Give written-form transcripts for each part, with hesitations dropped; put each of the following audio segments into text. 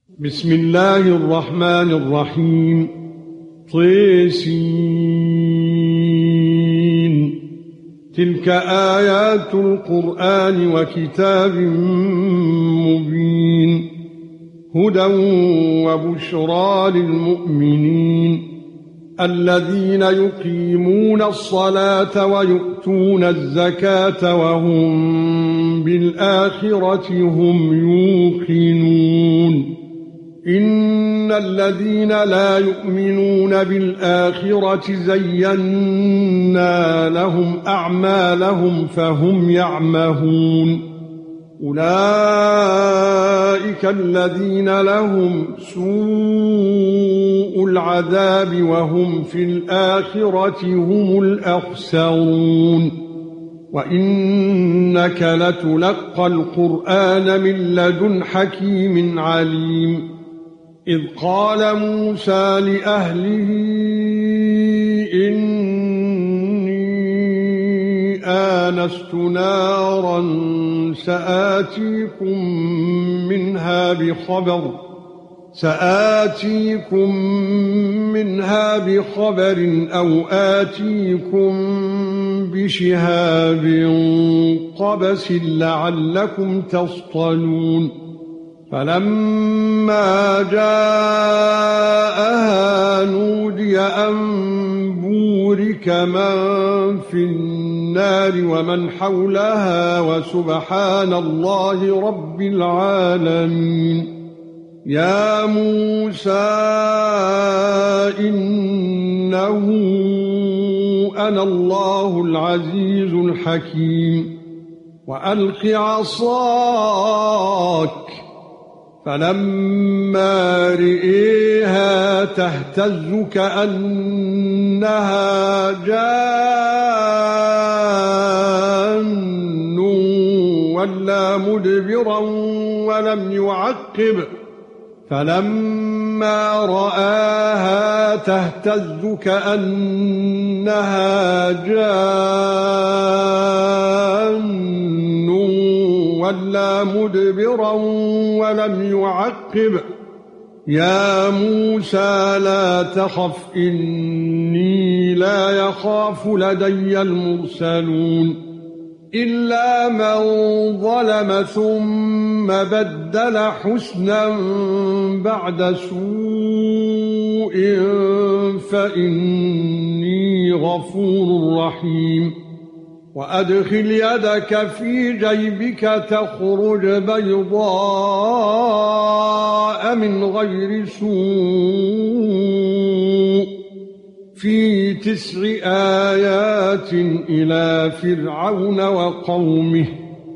بسم الله الرحمن الرحيم. طسين. تلك آيات القرآن وكتاب مبين، هدى وبشرى للمؤمنين الذين يقيمون الصلاة ويؤتون الزكاة وهم بالآخرة هم يوقنون. إن الذين لا يؤمنون بالآخرة زينا لهم أعمالهم فهم يعمهون. أولئك الذين لهم سوء العذاب وهم في الآخرة هم الأخسرون. وإنك لتلقى القرآن من لدن حكيم عليم. إذ قال موسى لأهله إني آنست نارا سآتيكم منها بخبر أو آتيكم بشهاب قبس لعلكم تصطلون. فلما جاءها نودي أن بورك من في النار ومن حولها وسبحان الله رب العالمين. يا موسى إنه أنا الله العزيز الحكيم. وألق عصاك. فلما رئيها تهتز كأنها جان ولا مدبرا ولم يعقب. فلما رآها تهتز كأنها جان ولا مدبرا ولم يعقب. يا موسى لا تخف إني لا يخاف لدي المرسلون. إلا من ظلم ثم بدل حسنا بعد سوء فإني غفور رحيم. وأدخل يدك في جيبك تخرج بيضاء من غير سوء في 9 آيات إلى فرعون وقومه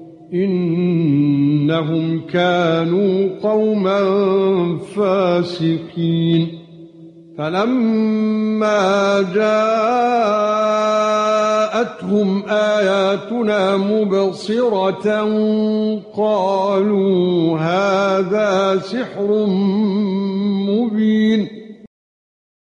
إنهم كانوا قوما فاسقين. فلما جاءتهم آياتنا مبصرة قالوا هذا سحر مبين.